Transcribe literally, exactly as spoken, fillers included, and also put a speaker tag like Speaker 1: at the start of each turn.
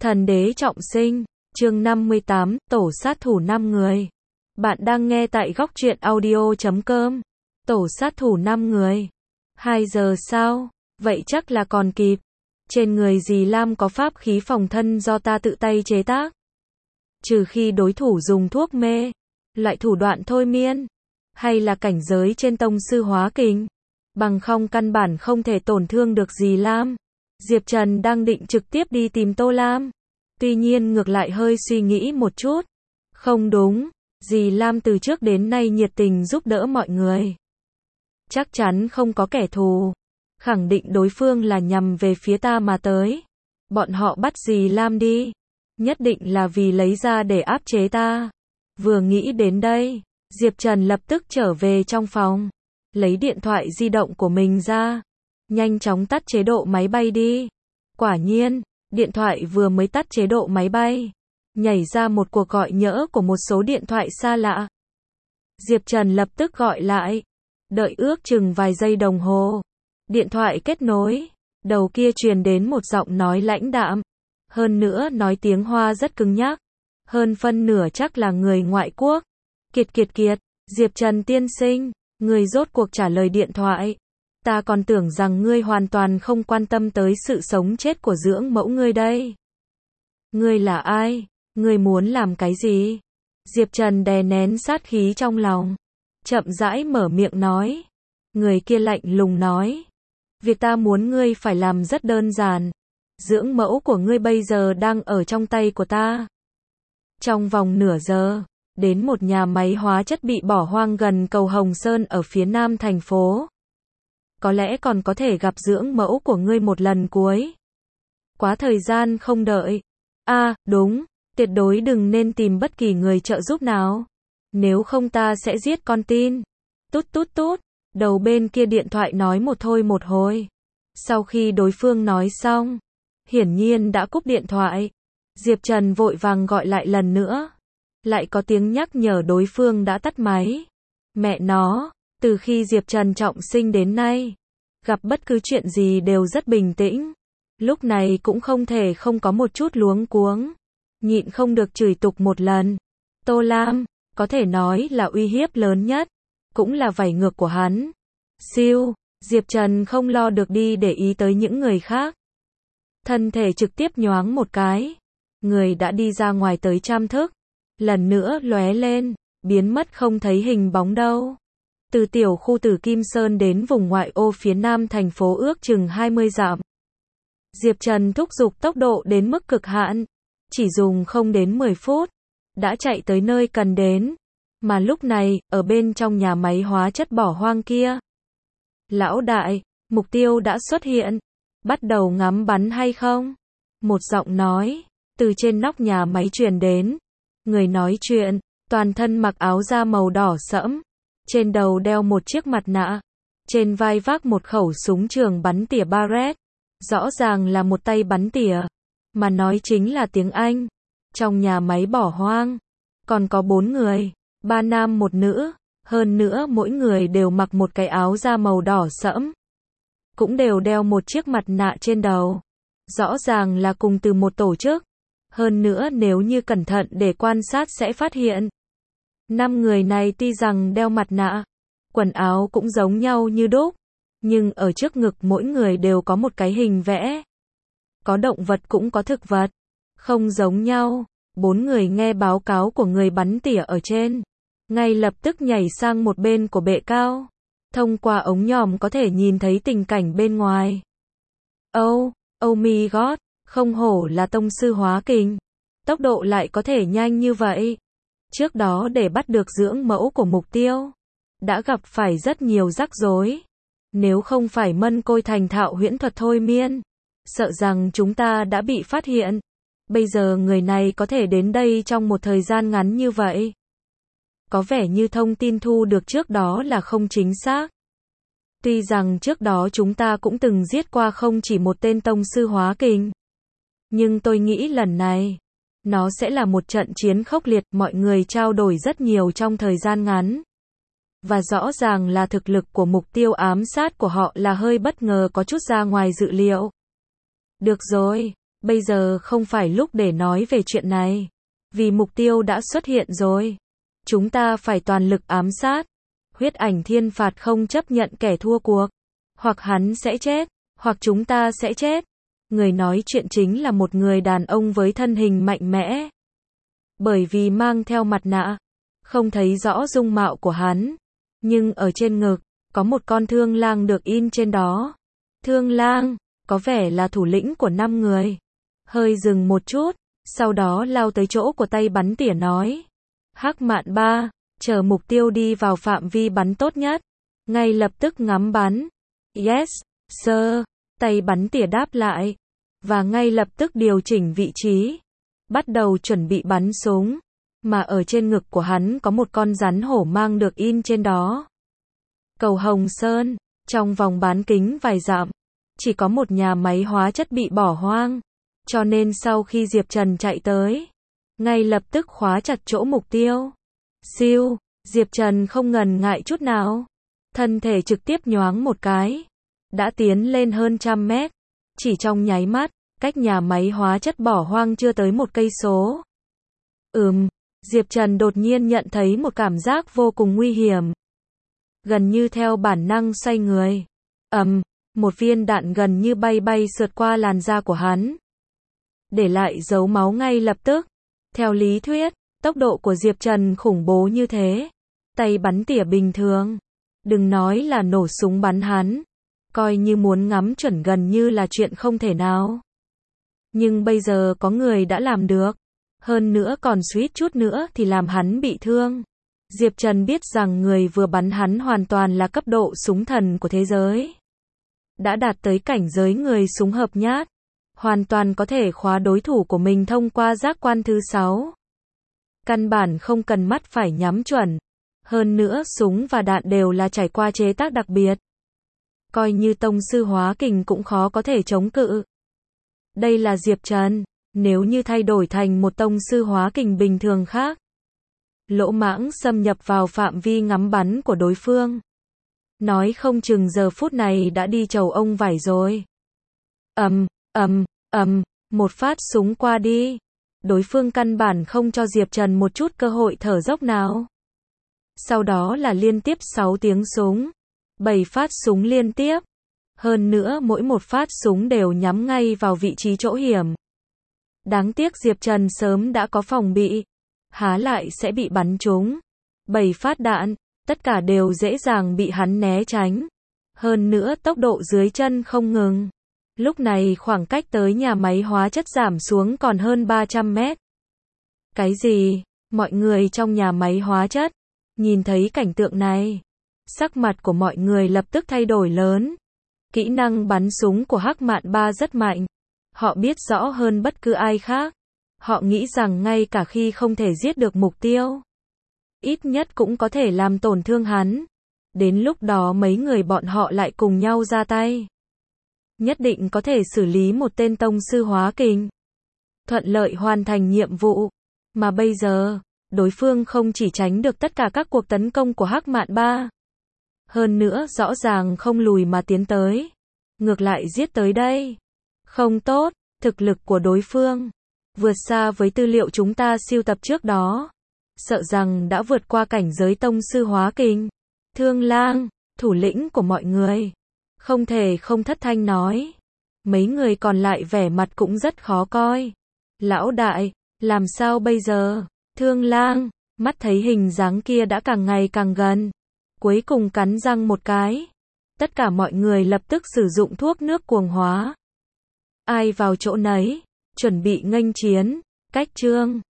Speaker 1: Thần đế trọng sinh, chương năm mươi tám, tổ sát thủ năm người. Bạn đang nghe tại góc truyện audio chấm com. Tổ sát thủ năm người. Hai giờ sau, vậy chắc là còn kịp. Trên người dì Lam có pháp khí phòng thân do ta tự tay chế tác. Trừ khi đối thủ dùng thuốc mê, loại thủ đoạn thôi miên, hay là cảnh giới trên tông sư hóa kình, bằng không căn bản không thể tổn thương được dì Lam. Diệp Trần đang định trực tiếp đi tìm Tô Lam. Tuy nhiên ngược lại hơi suy nghĩ một chút. Không đúng, dì Lam từ trước đến nay nhiệt tình giúp đỡ mọi người. Chắc chắn không có kẻ thù. Khẳng định đối phương là nhằm về phía ta mà tới. Bọn họ bắt dì Lam đi. Nhất định là vì lấy ra để áp chế ta. Vừa nghĩ đến đây, Diệp Trần lập tức trở về trong phòng. Lấy điện thoại di động của mình ra. Nhanh chóng tắt chế độ máy bay đi. Quả nhiên, điện thoại vừa mới tắt chế độ máy bay, nhảy ra một cuộc gọi nhỡ của một số điện thoại xa lạ. Diệp Trần lập tức gọi lại. Đợi ước chừng vài giây đồng hồ. Điện thoại kết nối. Đầu kia truyền đến một giọng nói lãnh đạm. Hơn nữa nói tiếng Hoa rất cứng nhắc. Hơn phân nửa chắc là người ngoại quốc. Kiệt kiệt kiệt, Diệp Trần tiên sinh, người rốt cuộc trả lời điện thoại. Ta còn tưởng rằng ngươi hoàn toàn không quan tâm tới sự sống chết của dưỡng mẫu ngươi đây. Ngươi là ai? Ngươi muốn làm cái gì? Diệp Trần đè nén sát khí trong lòng. Chậm rãi mở miệng nói. Người kia lạnh lùng nói. Việc ta muốn ngươi phải làm rất đơn giản. Dưỡng mẫu của ngươi bây giờ đang ở trong tay của ta. Trong vòng nửa giờ, đến một nhà máy hóa chất bị bỏ hoang gần cầu Hồng Sơn ở phía nam thành phố. Có lẽ còn có thể gặp dưỡng mẫu của ngươi một lần cuối. Quá thời gian không đợi. A, à, đúng, tuyệt đối đừng nên tìm bất kỳ người trợ giúp nào. Nếu không ta sẽ giết con tin. Tút tút tút, đầu bên kia điện thoại nói một thôi một hồi. Sau khi đối phương nói xong, hiển nhiên đã cúp điện thoại. Diệp Trần vội vàng gọi lại lần nữa. Lại có tiếng nhắc nhở đối phương đã tắt máy. Mẹ nó, từ khi Diệp Trần trọng sinh đến nay, gặp bất cứ chuyện gì đều rất bình tĩnh. Lúc này cũng không thể không có một chút luống cuống. Nhịn không được chửi tục một lần. Tô Lam, có thể nói là uy hiếp lớn nhất. Cũng là vảy ngược của hắn. Siêu, Diệp Trần không lo được đi để ý tới những người khác. Thân thể trực tiếp nhoáng một cái. Người đã đi ra ngoài tới trăm thước. Lần nữa lóe lên, biến mất không thấy hình bóng đâu. Từ tiểu khu Tử Kim Sơn đến vùng ngoại ô phía nam thành phố ước chừng hai mươi dặm. Diệp Trần thúc giục tốc độ đến mức cực hạn. Chỉ dùng không đến mười phút. Đã chạy tới nơi cần đến. Mà lúc này, ở bên trong nhà máy hóa chất bỏ hoang kia. Lão đại, mục tiêu đã xuất hiện. Bắt đầu ngắm bắn hay không? Một giọng nói, từ trên nóc nhà máy truyền đến. Người nói chuyện, toàn thân mặc áo da màu đỏ sẫm. Trên đầu đeo một chiếc mặt nạ. Trên vai vác một khẩu súng trường bắn tỉa Barrett. Rõ ràng là một tay bắn tỉa. Mà nói chính là tiếng Anh. Trong nhà máy bỏ hoang. Còn có bốn người. Ba nam một nữ. Hơn nữa mỗi người đều mặc một cái áo da màu đỏ sẫm. Cũng đều đeo một chiếc mặt nạ trên đầu. Rõ ràng là cùng từ một tổ chức. Hơn nữa nếu như cẩn thận để quan sát sẽ phát hiện. Năm người này tuy rằng đeo mặt nạ, quần áo cũng giống nhau như đúc, nhưng ở trước ngực mỗi người đều có một cái hình vẽ. Có động vật cũng có thực vật. Không giống nhau. Bốn người nghe báo cáo của người bắn tỉa ở trên. Ngay lập tức nhảy sang một bên của bệ cao. Thông qua ống nhòm có thể nhìn thấy tình cảnh bên ngoài. Oh, oh my god, không hổ là tông sư hóa kình. Tốc độ lại có thể nhanh như vậy. Trước đó để bắt được dưỡng mẫu của mục tiêu, đã gặp phải rất nhiều rắc rối. Nếu không phải mân côi thành thạo huyễn thuật thôi miên, sợ rằng chúng ta đã bị phát hiện. Bây giờ người này có thể đến đây trong một thời gian ngắn như vậy. Có vẻ như thông tin thu được trước đó là không chính xác. Tuy rằng trước đó chúng ta cũng từng giết qua không chỉ một tên tông sư hóa kình. Nhưng tôi nghĩ lần này, nó sẽ là một trận chiến khốc liệt, mọi người trao đổi rất nhiều trong thời gian ngắn. Và rõ ràng là thực lực của mục tiêu ám sát của họ là hơi bất ngờ, có chút ra ngoài dự liệu. Được rồi, Bây giờ không phải lúc để nói về chuyện này. Vì mục tiêu đã xuất hiện rồi. Chúng ta phải toàn lực ám sát. Huyết ảnh thiên phạt không chấp nhận kẻ thua cuộc. Hoặc hắn sẽ chết, hoặc chúng ta sẽ chết. Người nói chuyện chính là một người đàn ông với thân hình mạnh mẽ. Bởi vì mang theo mặt nạ, không thấy rõ dung mạo của hắn. Nhưng ở trên ngực, có một con thương lang được in trên đó. Thương lang, có vẻ là thủ lĩnh của năm người. Hơi dừng một chút, sau đó lao tới chỗ của tay bắn tỉa nói. Hắc Mạn Ba, chờ mục tiêu đi vào phạm vi bắn tốt nhất. Ngay lập tức ngắm bắn. Yes, sir, tay bắn tỉa đáp lại. Và ngay lập tức điều chỉnh vị trí. Bắt đầu chuẩn bị bắn súng. Mà ở trên ngực của hắn có một con rắn hổ mang được in trên đó. Cầu Hồng Sơn, trong vòng bán kính vài dặm, chỉ có một nhà máy hóa chất bị bỏ hoang. Cho nên sau khi Diệp Trần chạy tới, ngay lập tức khóa chặt chỗ mục tiêu. Siêu, Diệp Trần không ngần ngại chút nào. Thân thể trực tiếp nhoáng một cái. Đã tiến lên hơn trăm mét. Chỉ trong nháy mắt, cách nhà máy hóa chất bỏ hoang chưa tới một cây số. Ừm, Diệp Trần đột nhiên nhận thấy một cảm giác vô cùng nguy hiểm. Gần như theo bản năng xoay người. Ầm, một viên đạn gần như bay bay sượt qua làn da của hắn. Để lại dấu máu ngay lập tức. Theo lý thuyết, tốc độ của Diệp Trần khủng bố như thế. Tay bắn tỉa bình thường. Đừng nói là nổ súng bắn hắn. Coi như muốn ngắm chuẩn gần như là chuyện không thể nào. Nhưng bây giờ có người đã làm được. Hơn nữa còn suýt chút nữa thì làm hắn bị thương. Diệp Trần biết rằng người vừa bắn hắn hoàn toàn là cấp độ súng thần của thế giới. Đã đạt tới cảnh giới người súng hợp nhát. Hoàn toàn có thể khóa đối thủ của mình thông qua giác quan thứ sáu. Căn bản không cần mắt phải nhắm chuẩn. Hơn nữa súng và đạn đều là trải qua chế tác đặc biệt. Coi như tông sư hóa kình cũng khó có thể chống cự. Đây là Diệp Trần. Nếu như thay đổi thành một tông sư hóa kình bình thường khác, lỗ mãng xâm nhập vào phạm vi ngắm bắn của đối phương. Nói không chừng giờ phút này đã đi chầu ông vải rồi. Ầm, ầm, ầm, một phát súng qua đi. Đối phương căn bản không cho Diệp Trần một chút cơ hội thở dốc nào. Sau đó là liên tiếp sáu tiếng súng. bảy phát súng liên tiếp. Hơn nữa mỗi một phát súng đều nhắm ngay vào vị trí chỗ hiểm. Đáng tiếc Diệp Trần sớm đã có phòng bị. Há lại sẽ bị bắn trúng. bảy phát đạn, tất cả đều dễ dàng bị hắn né tránh. Hơn nữa tốc độ dưới chân không ngừng. Lúc này khoảng cách tới nhà máy hóa chất giảm xuống còn hơn ba trăm mét. Cái gì? Mọi người trong nhà máy hóa chất nhìn thấy cảnh tượng này, sắc mặt của mọi người lập tức thay đổi lớn. Kỹ năng bắn súng của Hắc Mạn Ba rất mạnh. Họ biết rõ hơn bất cứ ai khác. Họ nghĩ rằng ngay cả khi không thể giết được mục tiêu, ít nhất cũng có thể làm tổn thương hắn. Đến lúc đó mấy người bọn họ lại cùng nhau ra tay. Nhất định có thể xử lý một tên tông sư hóa kình. Thuận lợi hoàn thành nhiệm vụ. Mà bây giờ, đối phương không chỉ tránh được tất cả các cuộc tấn công của Hắc Mạn Ba. Hơn nữa rõ ràng không lùi mà tiến tới. Ngược lại giết tới đây. Không tốt, thực lực của đối phương vượt xa với tư liệu chúng ta sưu tập trước đó. Sợ rằng đã vượt qua cảnh giới tông sư hóa kình. Thương Lang, thủ lĩnh của mọi người, không thể không thất thanh nói. Mấy người còn lại vẻ mặt cũng rất khó coi. Lão đại, làm sao bây giờ? Thương Lang, mắt thấy hình dáng kia đã càng ngày càng gần. Cuối cùng cắn răng một cái. Tất cả mọi người lập tức sử dụng thuốc nước cuồng hóa. Ai vào chỗ nấy, chuẩn bị nghênh chiến. Cách chương